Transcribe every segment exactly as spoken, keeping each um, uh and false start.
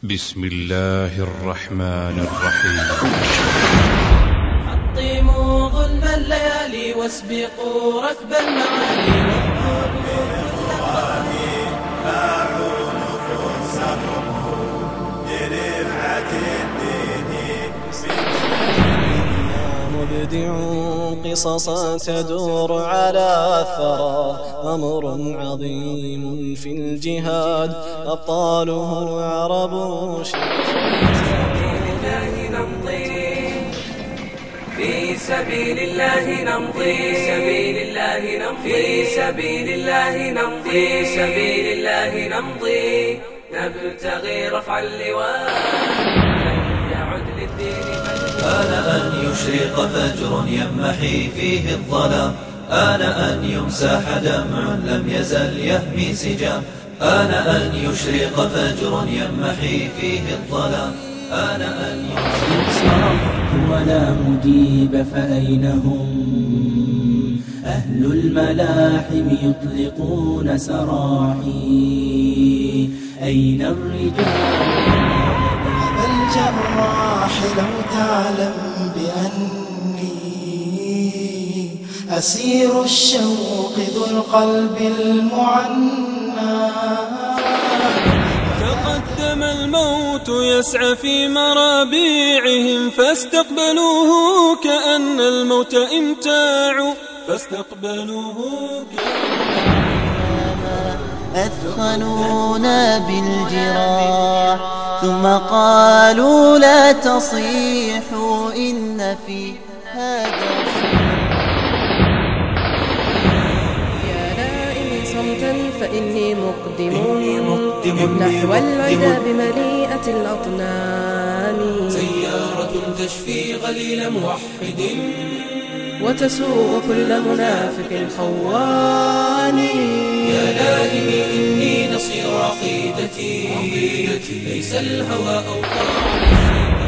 بسم الله الرحمن الرحيم. حطموا ظلم الليالي واسبقوا ركب المعالي باعوا نفوسهم لرفعة الدين. مبدعوا قصصا تدور على الثرى، أمر عظيم في الجهاد أبطاله عرب في سبيل الله نمضي، في سبيل الله نمضي، في سبيل الله نمضي، في سبيل الله نمضي، نبتغي رفع اللواء يعد للدين مجد. آن أن يشرق فجر يمحي فيه الظلام، آن أن يمسح دمع لم يزل يهمي سجام، آن أن يشرق فجر يمحي فيه الظلام، آن أن يمسح ولا مجيب فأين هم؟ أهل الملاحم يطلقون سراحي، أين الرجال؟ أبا الجراح لو تعلم بأني أسير الشوق ذو القلب المعنى. تقدم الموت يسعى في مرابيعهم، فاستقبلوه كأن الموت امتاع، فاستقبلوه كأنما أثخنونا بالجراح، ثم قالوا لا تصيحوا إن في هذا فإني مقدم نحو العدا بمليئة الأطنان، سيارة تشفي غليل موحد وتسوق كل منافق خوان. يا نائمي إني نصير عقيدتي، ليس الهوى أوطان.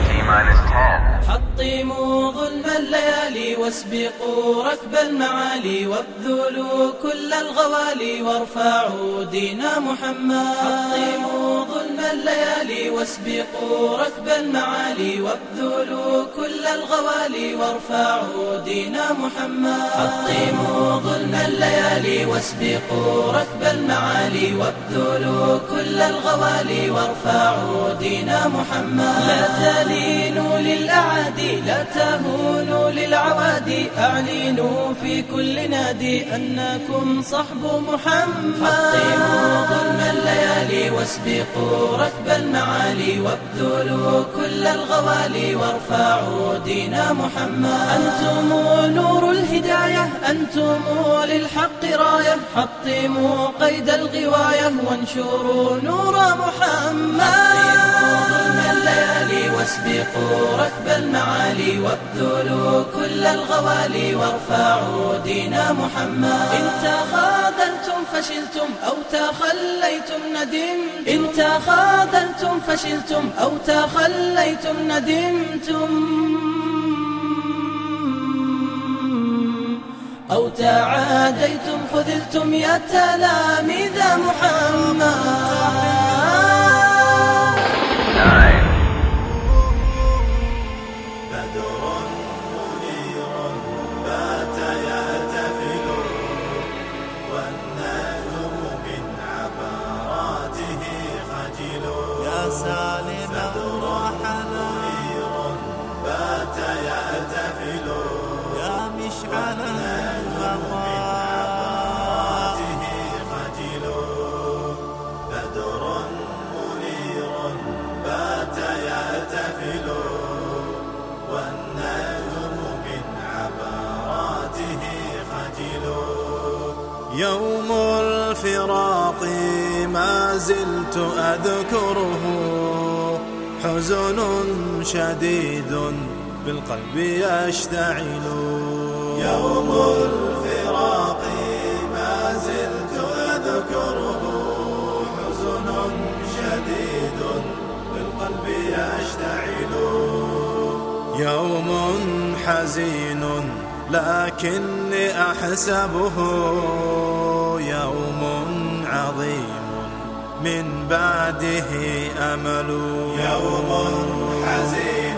حطموا ظلم الليالي واسبقوا ركب المعالي، وابذلوا كل الغوالي وارفعوا دين محمد. حطموا ظلم الليالي واسبقوا ركب المعالي، وابذلوا كل الغوالي وارفعوا دين محمد. حطموا ظلم الليالي واسبقوا ركب المعالي، وابذلوا كل الغوالي وارفعوا دين محمد. لا تلينوا للأعادي، لا تهونوا للعوادي، أعلنوا في كل نادي أنكم صحب محمد. حطموا ظلم الليالي واسبقوا ركب المعالي، وابذلوا كل الغوالي وارفعوا دين محمد. أنتم نور الهداية، أنتم للحق راية، حطموا قيد الغواية وانشروا نور محمد. حطموا ظلم الليالي واسبقوا ركب المعالي، وابذلوا كل الغوالي وارفعوا دين محمد. إن تخاذلتم فشلتم أو تخليتم ندمتم، إن تخاذلتم فشلتم أو تخليتم ندمتم، أو تعاديتم خذلتم يا تلاميذ محمد. سالم رحلا بات يأتفل، يا مشعل غمراته خجل، بدر منير بات يأتفل، والنجم من عبراته خجل. يوم الفراق ما زلت أذكره، حزن شديد بالقلب يشتعل. يوم الفراق ما زلت أذكره، حزن شديد بالقلب يشتعل. يوم حزين لكني أحسبه يوم عظيم من بعده أمل. يوم حزين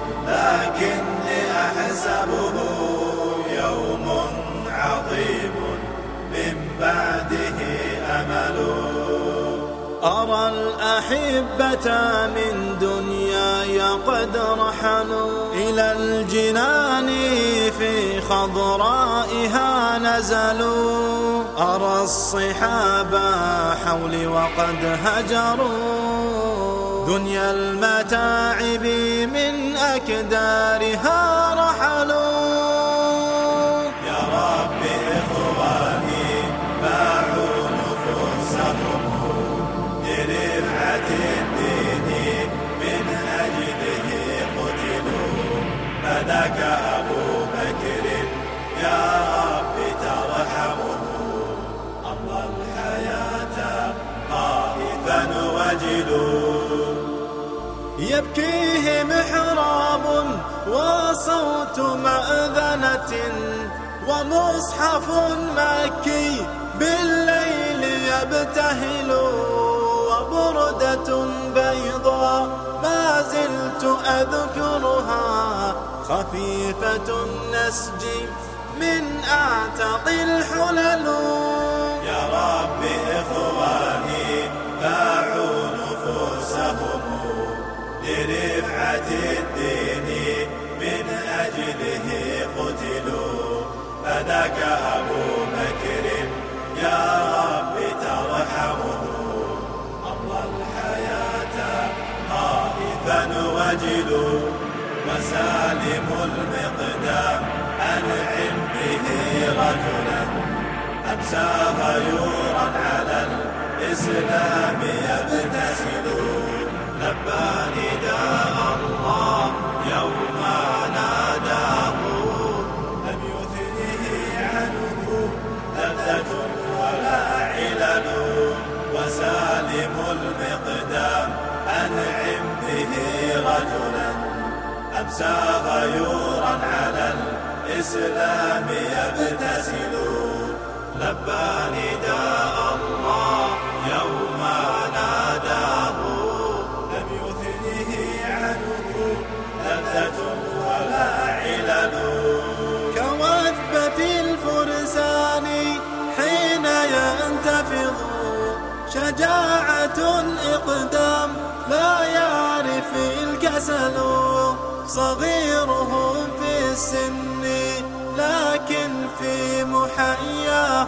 لكني أحسبه يوم عظيم من بعده أمل. أرى الأحبة من دنياي قد رحلوا إلى الجنان في خضرائها نزلوا. أرى الصحاب حولي وقد هجروا دنيا المتاعب من أكدارها رحلوا. يا رب إخواني باعوا نفوسهم لرفعة الدين من أجله قتلوا. فداك أبو بكر يا رب ترحمه أمضى الحياة خائفا وجلوا. يبكيه محراب وصوت مأذنة ومصحف مكي بالليل يبتهل. وبردة بيضاء ما زلت أذكرها خفيفة النسج من أعتق الحلل. يا رب إخواني باعوا نفوسهم لرفعة الدين من أجله قتلوا. فداك أبو بكر يا رب ترحمه أمضى الحياة خائفا وجلوا. وسالم المقدام أنعم به رجلا أمسى غيورا على الإسلام يبتسل. لبى نداء الله يوم ناداه لم يثنه عنه لذة ولا علل. وسالم المقدام أنعم به رجلا أمسى غيورا على الإسلام يبتسل. لبى نداء الله يوم ناداه لم يثنه عنه لذة ولا علل. كوثبة الفرسان حين ينتفض شجاعة إقدام لا يعرف الكسل. صغيرهم في السن لكن في محياه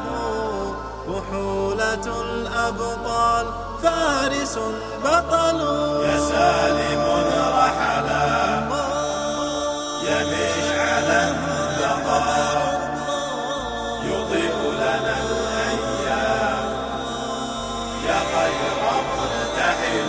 كحولة الأبطال فارس بطل. يا سالم رحلا يا مشعلا البقاء يضيء لنا الأيام يا خير مرتحل.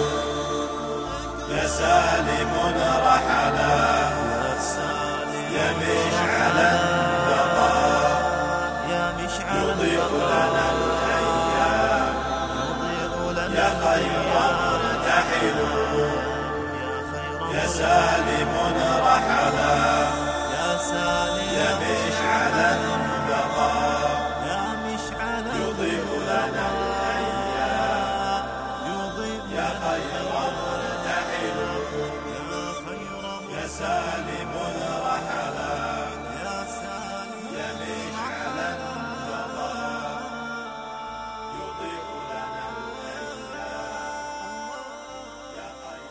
يا سالم رحلا يا مشعلا البقاء يضيء لنا الأيام يا خير مرتحل. يا سالم رحلا يا مشعلا البقاء يضيء لنا الأيام يا خير مرتحل. يا سالم رحلا يا مشعلا البقاء يضيء لنا الأيام يا خير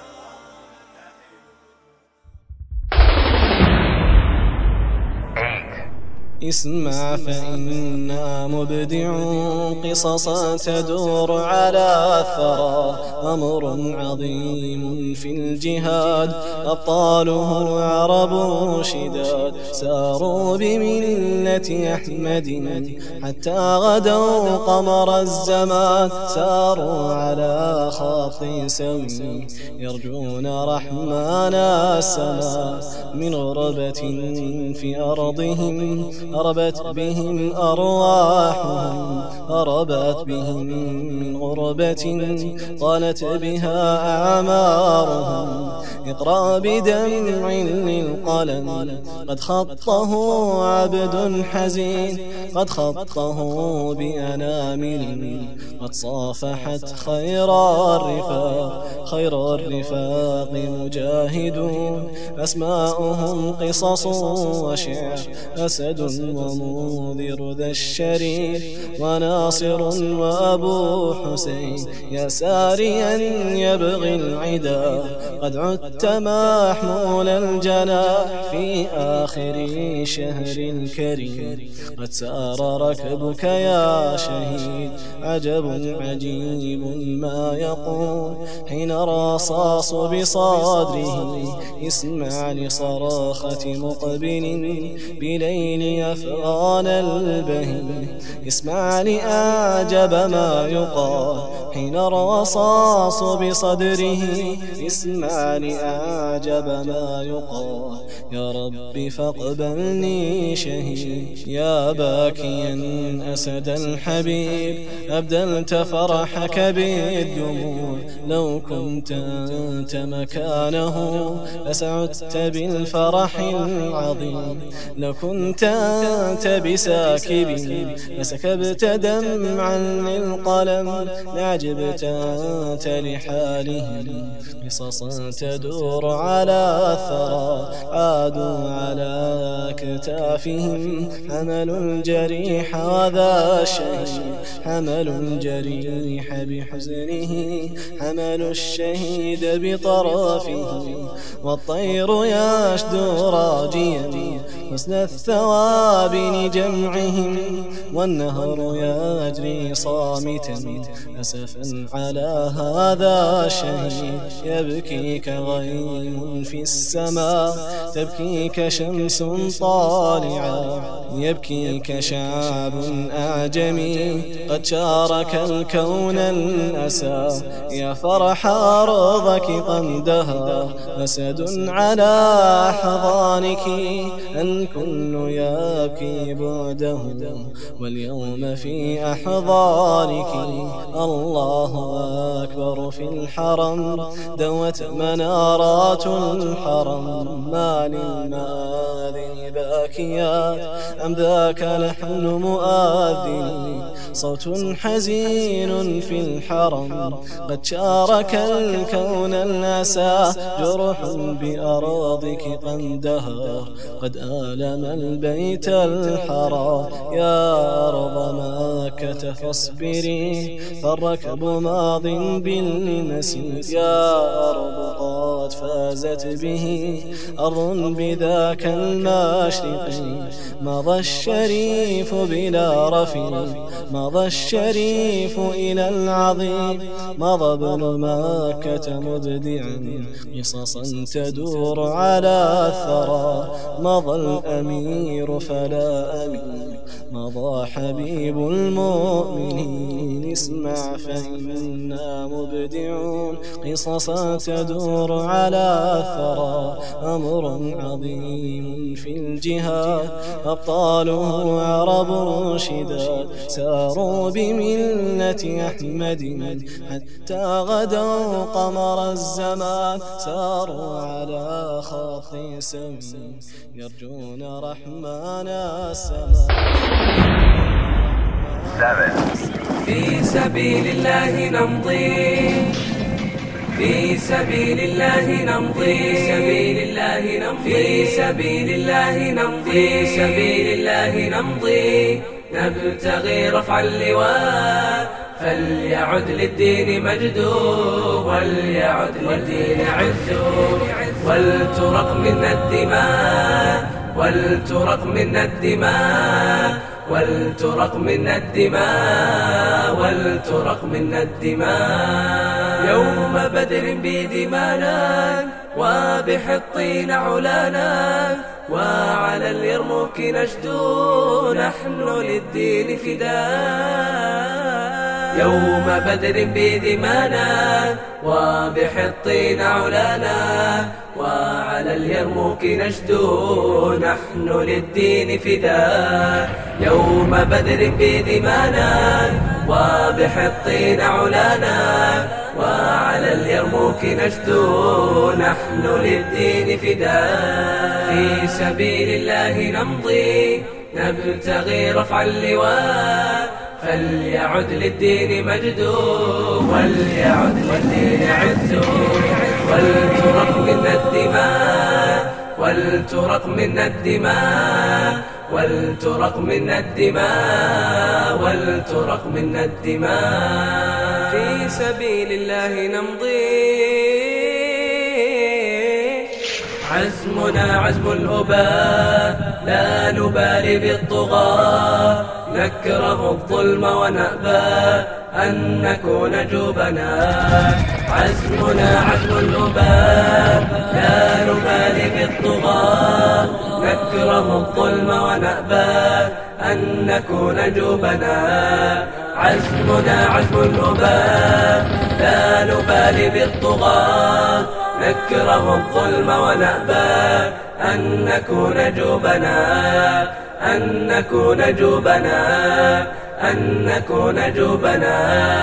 مرتحل. اسمع فإنا مبدعون قصصا تدور على الثرى أمر عظيم في الجهاد أبطاله عرب شداد ساروا بملة أحمد حتى غدوا قمر الزمان ساروا على خط سوي يرجون رحمن السماء من غربة في أرضهم أربت بهم أرواحهم أربت بهم من غربة طالت بها أعمارهم اقرأ بدمع للقلم قد خطه عبد حزين، قد خطه بأنامل قد صافحت خير الرفاق، خير الرفاق مجاهدون أسماؤهم قصص وشعر، أسد ومنذر ذا الشريف وناصر وأبو حسين، يا ساريا يبغي العدا قد عدت محمول الجناح في آخر شهر الكريم، قد سار ركبك يا شهيد. عجب عجيب ما يقول حين رصاص بصدره، اسمع لصراخة مقبل بليل أفغان البهيم، اسمع لأعجب ما يقال حين رصاص بصدره، اسمع لأعجب ما يقال يا رب فاقبلني شهيد. يا باكيا أسد الحبيب أبدلت فرحك بالدموع، لو كنت أنت مكانه لسعدت بالفرح العظيم، لو كنت أنت بساكب لسكبت دمعا للقلم، لعجبت أنت لحالهم قصصا تدور على الثرى، عادوا على أكتافهم حملوا الجريح وذا الشهيد، حملوا الجريح بحزنه، حملوا الشهيد بطرفه، والطير يشدو راجيا حسن الثواب لجمعهم، والنهر يجري صامتا أسفا على هذا الشهيد، يبكيك غيم في السماء تبكيك شمس طالعة، يبكيك شعب أعجمي قد شارك الكون الأسى، يا فرح أرضك قندها أسد على أحضانك، الكل يبكي بعده واليوم في أحضانك، الله أكبر في الحرم دوت منارات الحرم، ما للمآذن باكيات أم ذاك لحن مؤذن، صوت حزين في الحرم قد شارك الكون الأسى، جرح بأراضك قندها قد آلم البيت الحرام، يا أرض مكة فاصبري فالركب ماض بالمسير، يا أرض قد فازت به أرض بذاك المشرق، مضى الشريف بلا رفيق، مضى الشريف إلى العظيم، مضى ابن مكة مبدعا قصصا تدور على الثرى، مضى الأمير فلا أمير، مضى حبيب المؤمنين، اسمع فإنا مبدعون قصصا تدور على الثرى، أمر عظيم في الجهاد أبطاله عرب شداد، ساروا بملة أحمد حتى غدوا قمر الزمان، ساروا على خط سوي يرجون رحمن السماء. في سبيل الله نمضي، في سبيل الله نمضي، في سبيل الله نمضي، في سبيل الله نمضي، في سبيل الله نمضي، نبتغي رفع اللواء فليعد للدين مجده، وليعد للدين عزه، ولترق منا الدماء، ولترق منا الدماء، ولترق منا الدماء، ولترق منا الدماء. يوم بدر بدمانا وبحطين علانا، وعلى اليرموك نشدو نحن للدين فداء. يوم بدر بدمانا وبحطين علانا، وعلى اليرموك نشدو نحن للدين فداء. يوم بدر بدمانا وبحطين علانا، وعلى اليرموك نشدو نحن للدين فداء. في سبيل الله نمضي نبتغي رفع اللواء، فليعد للدين مجده وليعد للدين عزه. ولترق منا الدماء ولترق منا الدماء ولترق منا الدماء ولترق منا الدماء. في سبيل الله نمضي عزمنا عزم الأباء، لا نبالي بالطغاة، نكره الظلم ونأبى أن نكون جبنا. عزمنا عزم الأباء، لا نبالي بالطغاة، نكره الظلم ونأبى أن نكون جبنا. عزمنا عزم الأباء، لا نبالي بالطغاة، نكره الظلم ونأبى أن نكون جبنا. أن نكون جبنا أن نكون جبنا.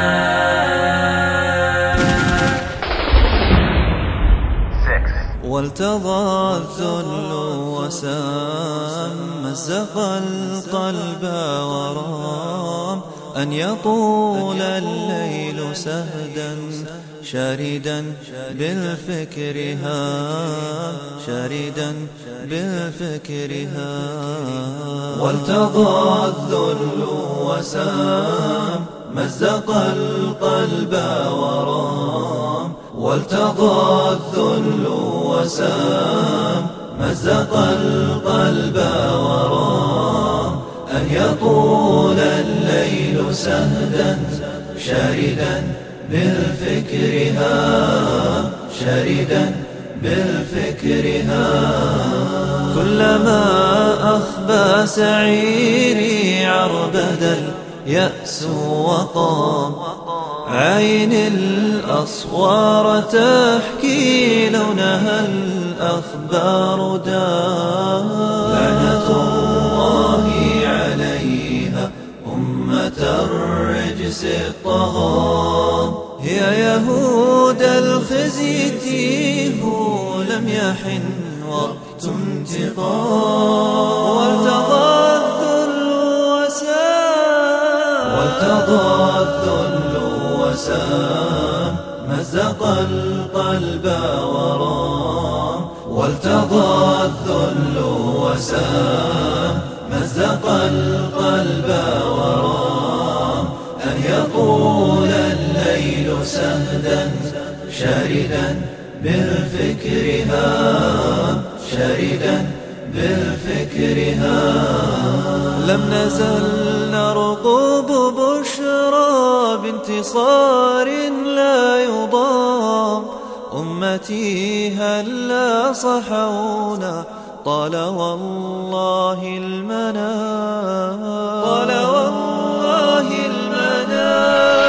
والتضى الذل وسام، مزق القلب ورام، أن يطول الليل سهدا شاردا بالفكر هام، شاردا بالفكر هام. والتضى الذل وسام، مزق القلب ورام. والتضى الذل وسام، مزق القلب ورام، أن يطول الليل سهدا شاردا بالفكر هام، شاردا بالفكر هام. كلما أخبى سعيري عربد اليأس وطام، عين الأصوار تحكي لونها الأخبار دام. لعنة الله عليها أمة الرجس الطغام، يا يهود الخزي تيهوا لم يحن وقت انتقام. والتضى الذل وسام، والتضى الذل وسام، مزق القلب ورام. والتضى الذل وسام، مزق القلب ورام، أن يطول الليل سهدا شاردا بالفكر هام، شاردا بالفكر هام. لم نزل نرقب بشرى بانتصار لا يضام، أمتي هلا صحونا طال والله المنام، طال والله المنام.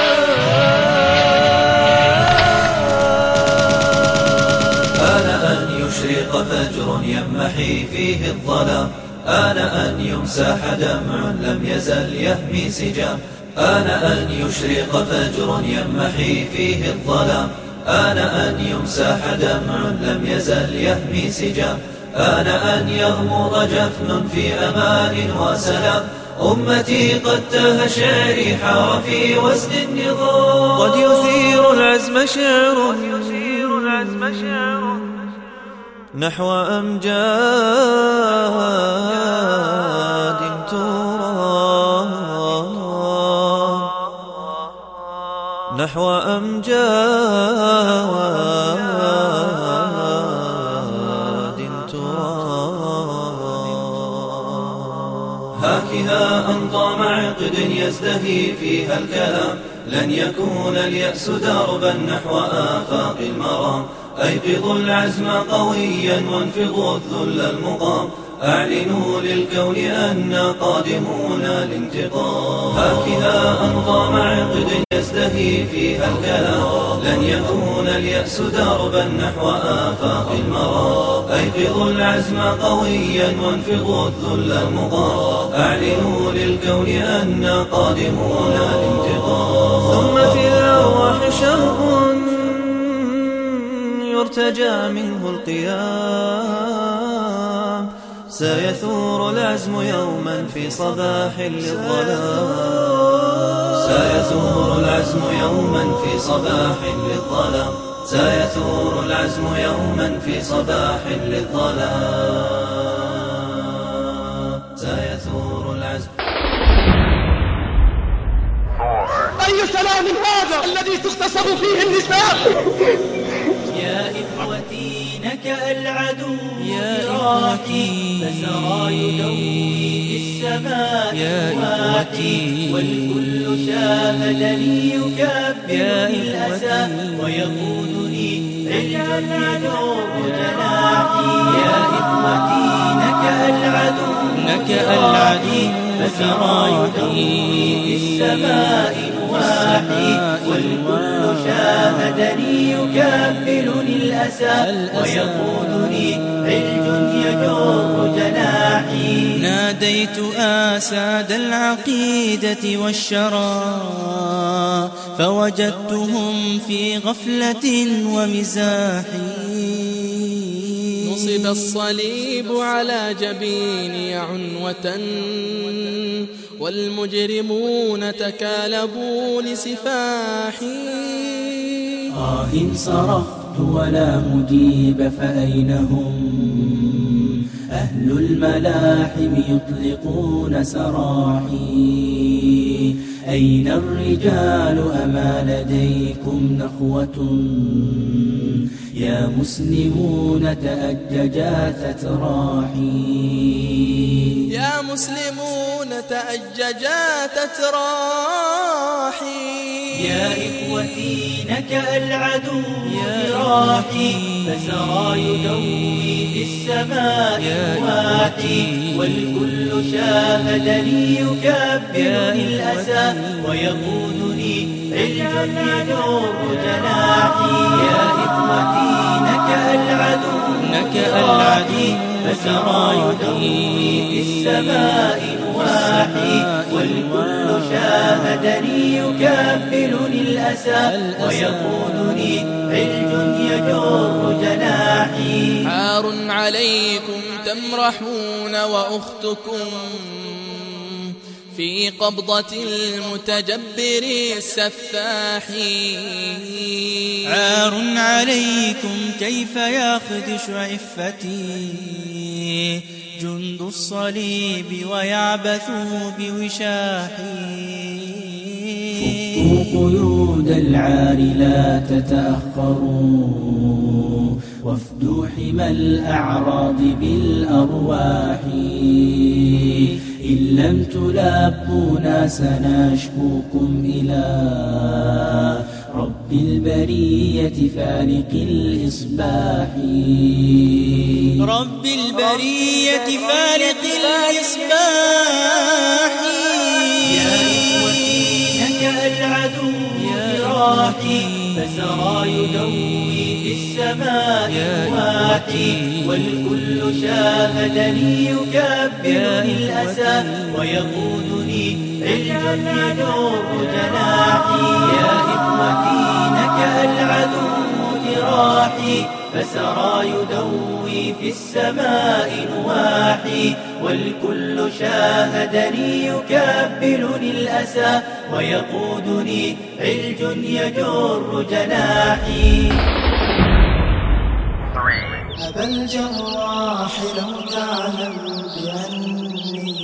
آن أن يشرق فجر يمحي فيه الظلام، آن أن يمسح دمع لم يزل يهمي سجام. آن أن يشرق فجر يمحي فيه الظلام، آن أن يمسح دمع لم يزل يهمي سجام. آن أن يغمض جفن في أمان وسلام، أمتي قد تاه شعري حار في وزن النظام. قد يثير العزم شعر نحو أمجاد ترام، نحو أمجاد ترام. هاكها أنظام عقد يزدهي فيها الكلام، لن يكون اليأس دربا نحو آفاق المرام. أيقظوا العزم قويا وانفضوا الذل المقام، أعلنوا للكون أننا قادمون لانتقام. هاكها أنظام عقد يزدهي فيها الكلام، لن يكون اليأس دربا نحو آفاق المرام. أيقظوا العزم قويا وانفضوا الذل المقام، أعلنوا للكون أننا قادمون لانتقام. ثم في الأرواح شرب يرتجى منه القيام، سيثور العزم يوما في صباح للظلام، سيثور العزم يوما في صباح للظلام، سيثور العزم يوما في صباح للظلام، سيثور العزم. أي سلام هذا الذي تغتصب فيه النساء؟ يا إخوتي نكأ العدو براحي، فسرى يدوي في السماء رواتي، والكل شاهدني يكبر الأسى ويقودني علج يدور جناحي. يا إخوتي نكأ العدو نكأ العدو فسرى يدوي في السماء نواحي، والكل شاهدني يكبلني الأسى ويقودني علج يجر جناحي. ناديت آساد العقيدة والشرى فوجدتهم في غفلة ومزاح. نصب الصليب على جبيني عنوة والمجرمون تكالبوا لسفاحي. آه صرخت ولا مجيب فأين هم؟ أهل الملاحم يطلقون سراحي. أين الرجال أما لديكم نخوة؟ يا مسلمون تأججا تتراحي. يا مسلمون تأججا تتراحي. يا إخوتي نكأ العدو براحي، فسرى يدوي في السماء رواتي، والكل شاهدني يكبرني الأسى ويقودني علج يجر جناحي. يا إخوتي نكأ العدو نكأ العدو فسرى يدوي في السماء نواحي، والكل شاهدني يكبلني الأسى ويقودني علج يجر جناحي. عار عليكم تمرحون وأختكم في قبضة المتجبر السفاح. عار عليكم كيف يخدش عفتي جند الصليب ويعبث بوشاحي. فكوا قيود العار لا تتأخروا، وافدوا حمى الأعراض بالأرواح. إن لم تلابونا سنشكوكم إلى رب البرية فالق الإصباح. رب البرية فالق الإصباح. يا إخوتي نكأ العدو براحي، فسرى يدوي في السماء رواتي، والكل شاهدني يكبرني الأسى ويقودني علج يجر جناحي. يا إخوتي نكأ العدو جراحي، فسرى يدوي في السماء نواحي، والكل شاهدني يكبلني الأسى ويقودني علج يجر جناحي. أبا الجراح لو تعلم بأني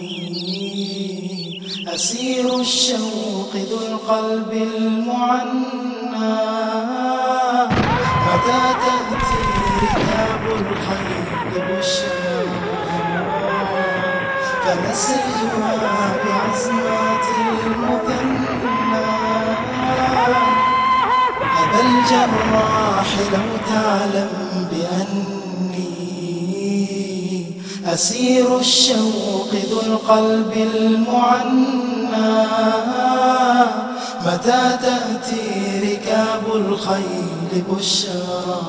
أسير الشوق ذو القلب المعنى، متى تأتي ركاب الخيل بالشام فنسجها بعزمات المثنى. أبا الجراح لو تعلم بأني أسير الشوق ذو القلب المعنى، متى تأتي ركاب الخيل بشرى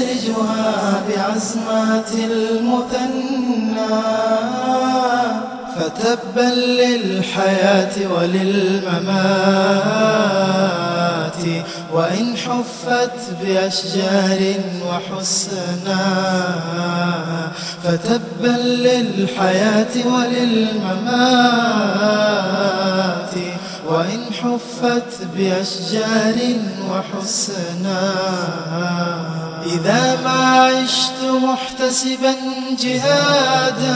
فنسرجها بعزمات المثنى. فتبا للحياة وللممات وإن حفت بأشجار وحسنا. فتبا للحياة وللممات وإن حفت بأشجار وحسنا. إذا ما عشت محتسبا جهادا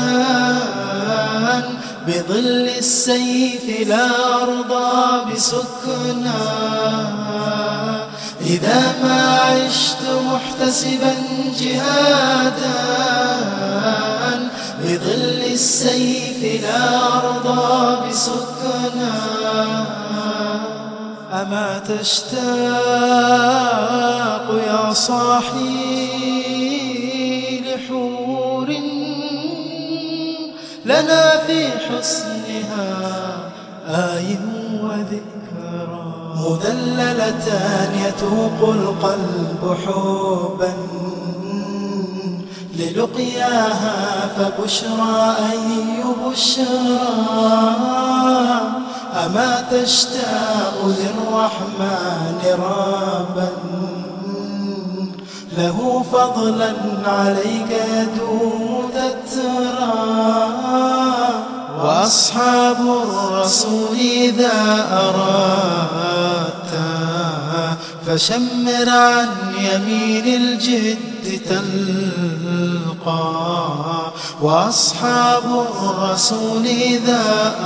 بظل السيف لا أرضى بسكنا. إذا ما عشت محتسبا جهادا بظل السيف لا أرضى بسكنا. أما تشتاق يا صاحي لحور لنا في حسنها آي وذكرى. مذللتان يتوق القلب حبا للقياها فبشرى أي بشرى. أما تشتاق للرحمن ربا له فضلا عليك يدوم تترى. وأصحاب الرسول إذا أردت فشمر عن يمين الجد تلقى. وأصحاب الرسول إذا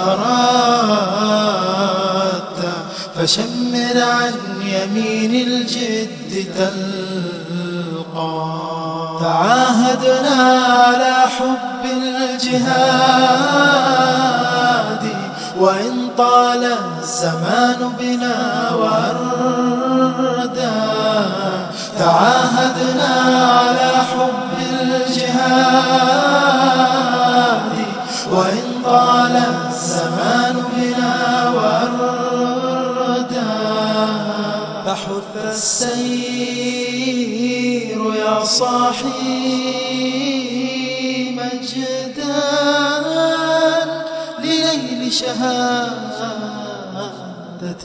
أردت فشمر عن يمين الجد تلقى. تعاهدنا على حب الجهاد وإن طال الزمان بنا وردا. تعاهدنا على حب الجهاد وإن طال الزمان بنا وردا. فحث السير يا صاحي مجدا لليل شهادة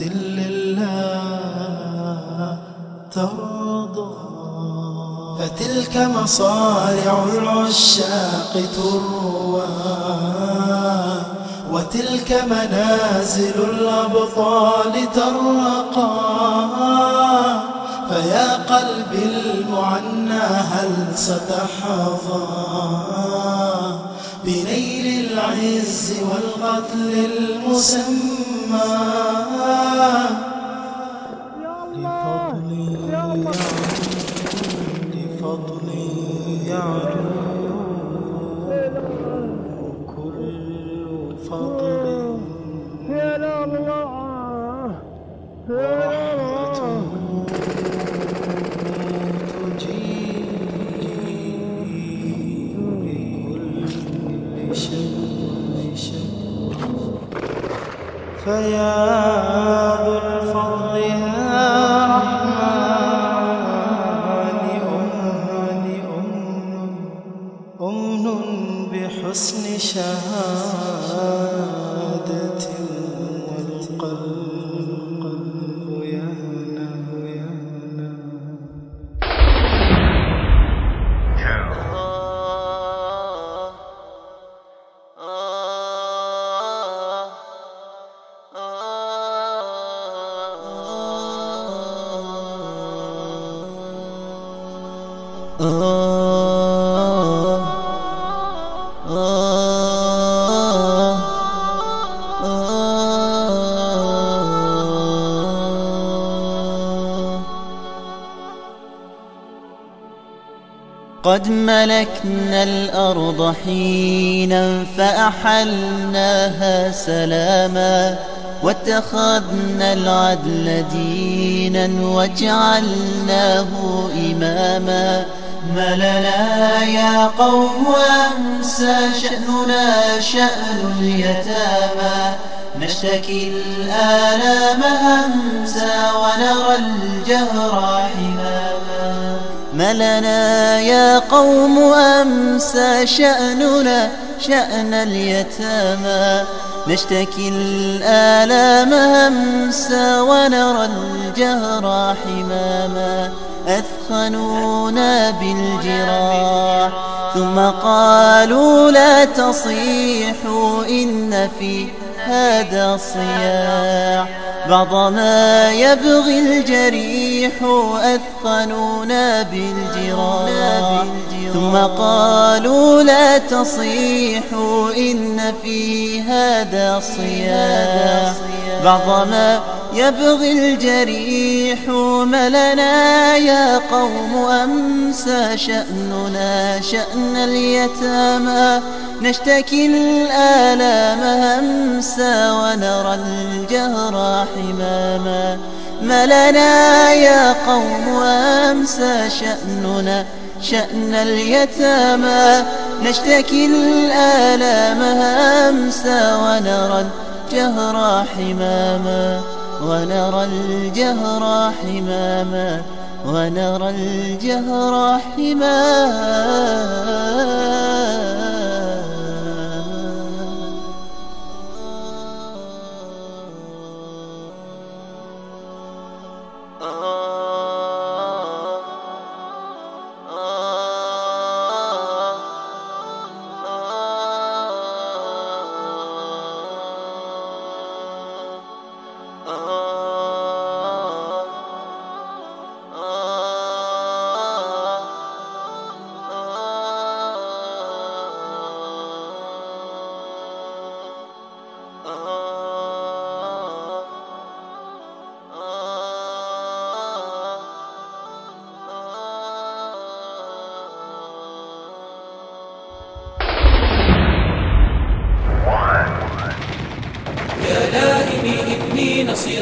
لله ترضى. فتلك مصارع العشاق تروى وتلك منازل الأبطال ترقى. فيا قلبي المعنى هل ستحظى بنيل العز والقتل المسمى. لفضلي يعلو كل فضل ورحمته فيا ذو الفضل يا رحمن أمن بحسن شهادة والقلب يهنى يهنى. قد ملكنا الأرض حينا فأحلناها سلاما واتخذنا العدل دينا وجعلناه إماما. ما لنا يا قوم أمسى شأننا شأن اليتامى نشتكي الآلام همسا ونرى الجهر حماما. ما لنا يا قوم أمسى شأننا شأن اليتامى نشتكي الآلام همسا ونرى الجهر حماما أثخنونا بالجراح ثم قالوا لا تصيحوا إن في هذا صياح بعض ما يبغي الجريح أثخنونا بالجراح ثم قالوا لا تصيحوا إن في هذا صياح بعض ما يبغي الجريح ملنا يا قوم أمسى شأننا شأن اليتامى نشتكي الآلام همسا ونرى الجهر حماما ملنا يا قوم أمسى شأننا شأن اليتامى نشتكي الآلام همسا ونرى الجهر حماما ونرى الجهر حماما ونرى الجهر حماما. نصير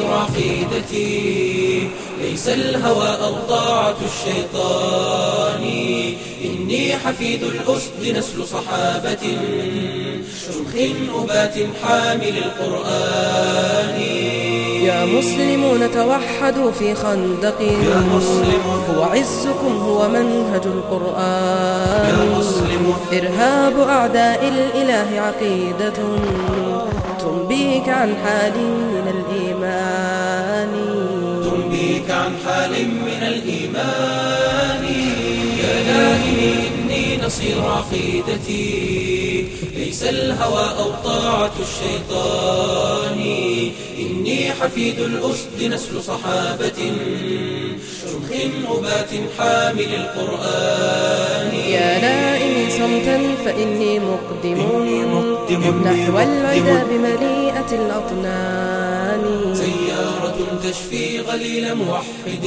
عقيدتي ليس الهوى أو طاعة الشيطان إني حفيد الأسد نسل صحابة شمخ أبات حامل القرآن يا مسلمون توحدوا في خندق يا مسلمون هو عزكم هو منهج القرآن يا مسلمون إرهاب أعداء الإله عقيدة تنبيك عن حال من الإيمان تنبيك عن حال من الإيمان يا لائمي إني نصير عقيدتي ليس الهوى أو طاعة الشيطان إني حفيد الأسد نسل صحابة شمخ أبات حامل القرآن يا لائمي صمتا فإني مقدم, مقدم نحو العدا بمليئة الأطنان سيارة تشفي غليل موحد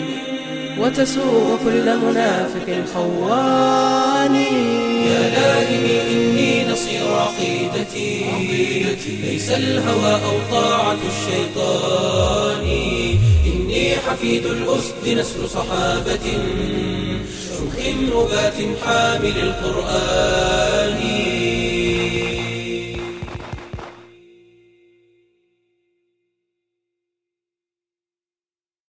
وتسوء كل منافق خوان يا لائمي إني نصير عقيدتي ليس الهوى أو طاعة الشيطان إني حفيد الأسد نسل صحابة شمخ أبات حامل القرآن